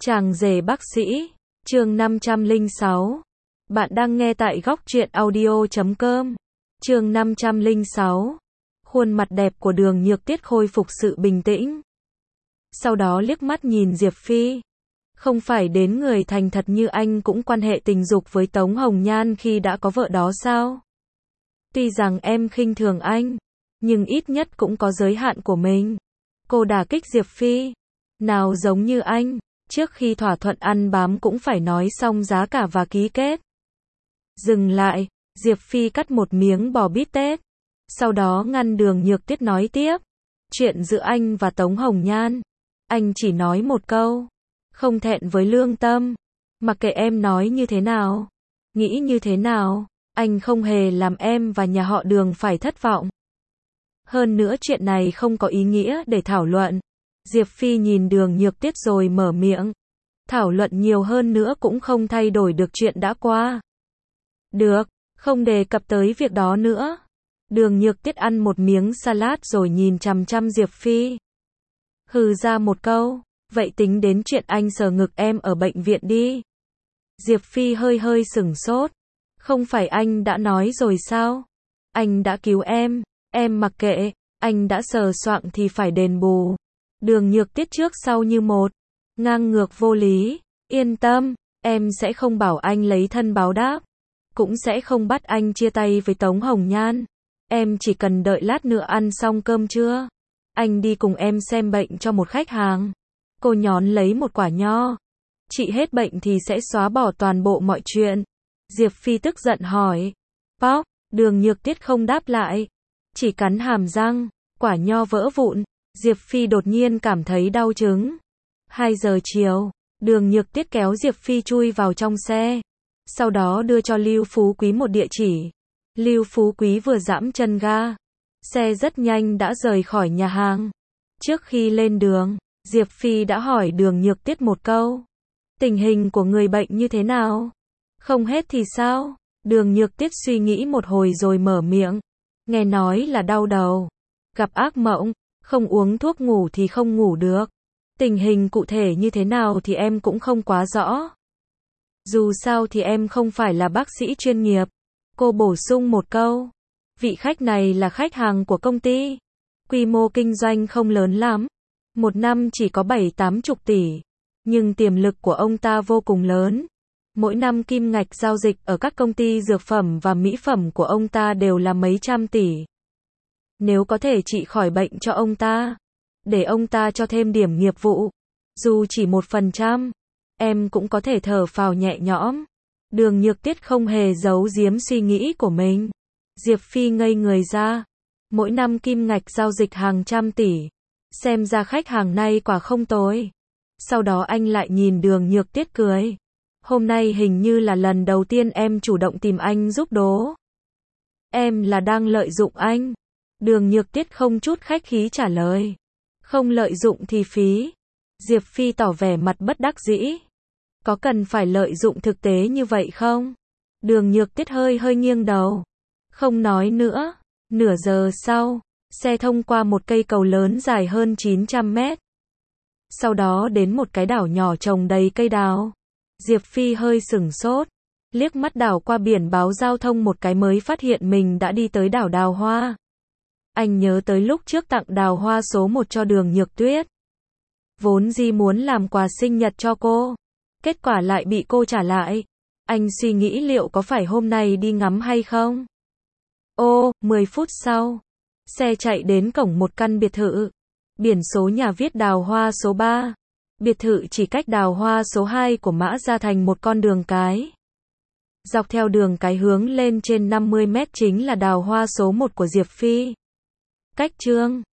Chàng rể bác sĩ, chương 506. Bạn đang nghe tại góc truyện audio.com. Chương 506. Khuôn mặt đẹp của Đường Nhược Tiết khôi phục sự bình tĩnh. Sau đó liếc mắt nhìn Diệp Phi. Không phải đến người thành thật như anh cũng quan hệ tình dục với Tống Hồng Nhan khi đã có vợ đó sao? Tuy rằng em khinh thường anh, nhưng ít nhất cũng có giới hạn của mình. Cô đả kích Diệp Phi. Nào giống như anh, trước khi thỏa thuận ăn bám cũng phải nói xong giá cả và ký kết. Dừng lại, Diệp Phi cắt một miếng bò bít tết. Sau đó ngăn Đường Nhược Tiết nói tiếp. Chuyện giữa anh và Tống Hồng Nhan, anh chỉ nói một câu. Không thẹn với lương tâm. Mặc kệ em nói như thế nào, nghĩ như thế nào, anh không hề làm em và nhà họ Đường phải thất vọng. Hơn nữa chuyện này không có ý nghĩa để thảo luận. Diệp Phi nhìn Đường Nhược Tiết rồi mở miệng. Thảo luận nhiều hơn nữa cũng không thay đổi được chuyện đã qua. Được, không đề cập tới việc đó nữa. Đường Nhược Tiết ăn một miếng salad rồi nhìn chằm chằm Diệp Phi. Hừ ra một câu, vậy tính đến chuyện anh sờ ngực em ở bệnh viện đi. Diệp Phi hơi sửng sốt. Không phải anh đã nói rồi sao? Anh đã cứu em mặc kệ, anh đã sờ soạng thì phải đền bù. Đường Nhược Tiết trước sau như một, ngang ngược vô lý. Yên tâm, em sẽ không bảo anh lấy thân báo đáp, cũng sẽ không bắt anh chia tay với Tống Hồng Nhan. Em chỉ cần đợi lát nữa ăn xong cơm trưa, anh đi cùng em xem bệnh cho một khách hàng. Cô nhón lấy một quả nho. Trị hết bệnh thì sẽ xóa bỏ toàn bộ mọi chuyện. Diệp Phi tức giận hỏi. Pop, Đường Nhược Tiết không đáp lại, chỉ cắn hàm răng. Quả nho vỡ vụn. Diệp Phi đột nhiên cảm thấy đau trứng. 2 giờ chiều, Đường Nhược Tiết kéo Diệp Phi chui vào trong xe. Sau đó đưa cho Lưu Phú Quý một địa chỉ. Lưu Phú Quý vừa giẫm chân ga, xe rất nhanh đã rời khỏi nhà hàng. Trước khi lên đường, Diệp Phi đã hỏi Đường Nhược Tiết một câu. Tình hình của người bệnh như thế nào? Không hết thì sao? Đường Nhược Tiết suy nghĩ một hồi rồi mở miệng. Nghe nói là đau đầu, gặp ác mộng, không uống thuốc ngủ thì không ngủ được. Tình hình cụ thể như thế nào thì em cũng không quá rõ. Dù sao thì em không phải là bác sĩ chuyên nghiệp. Cô bổ sung một câu. Vị khách này là khách hàng của công ty. Quy mô kinh doanh không lớn lắm. Một năm chỉ có 7-80 tỷ. Nhưng tiềm lực của ông ta vô cùng lớn. Mỗi năm kim ngạch giao dịch ở các công ty dược phẩm và mỹ phẩm của ông ta đều là mấy trăm tỷ. Nếu có thể trị khỏi bệnh cho ông ta, để ông ta cho thêm điểm nghiệp vụ, dù chỉ 1%, em cũng có thể thở phào nhẹ nhõm. Đường Nhược Tiết không hề giấu giếm suy nghĩ của mình. Diệp Phi ngây người ra. Mỗi năm kim ngạch giao dịch hàng trăm tỷ. Xem ra khách hàng này quả không tồi. Sau đó anh lại nhìn Đường Nhược Tiết cười. Hôm nay hình như là lần đầu tiên em chủ động tìm anh giúp đố. Em là đang lợi dụng anh. Đường Nhược Tiết không chút khách khí trả lời. Không lợi dụng thì phí. Diệp Phi tỏ vẻ mặt bất đắc dĩ. Có cần phải lợi dụng thực tế như vậy không? Đường Nhược Tiết hơi nghiêng đầu. Không nói nữa. Nửa giờ sau, xe thông qua một cây cầu lớn dài hơn 900 mét. Sau đó đến một cái đảo nhỏ trồng đầy cây đào. Diệp Phi hơi sửng sốt. Liếc mắt đảo qua biển báo giao thông một cái mới phát hiện mình đã đi tới đảo Đào Hoa. Anh nhớ tới lúc trước tặng đào hoa số 1 cho Đường Nhược Tuyết. Vốn dĩ muốn làm quà sinh nhật cho cô. Kết quả lại bị cô trả lại. Anh suy nghĩ liệu có phải hôm nay đi ngắm hay không? 10 phút sau, xe chạy đến cổng một căn biệt thự. Biển số nhà viết Đào Hoa số 3. Biệt thự chỉ cách Đào Hoa số 2 của Mã Gia Thành một con đường cái. Dọc theo đường cái hướng lên trên 50 mét chính là Đào Hoa số 1 của Diệp Phi. Cách Trương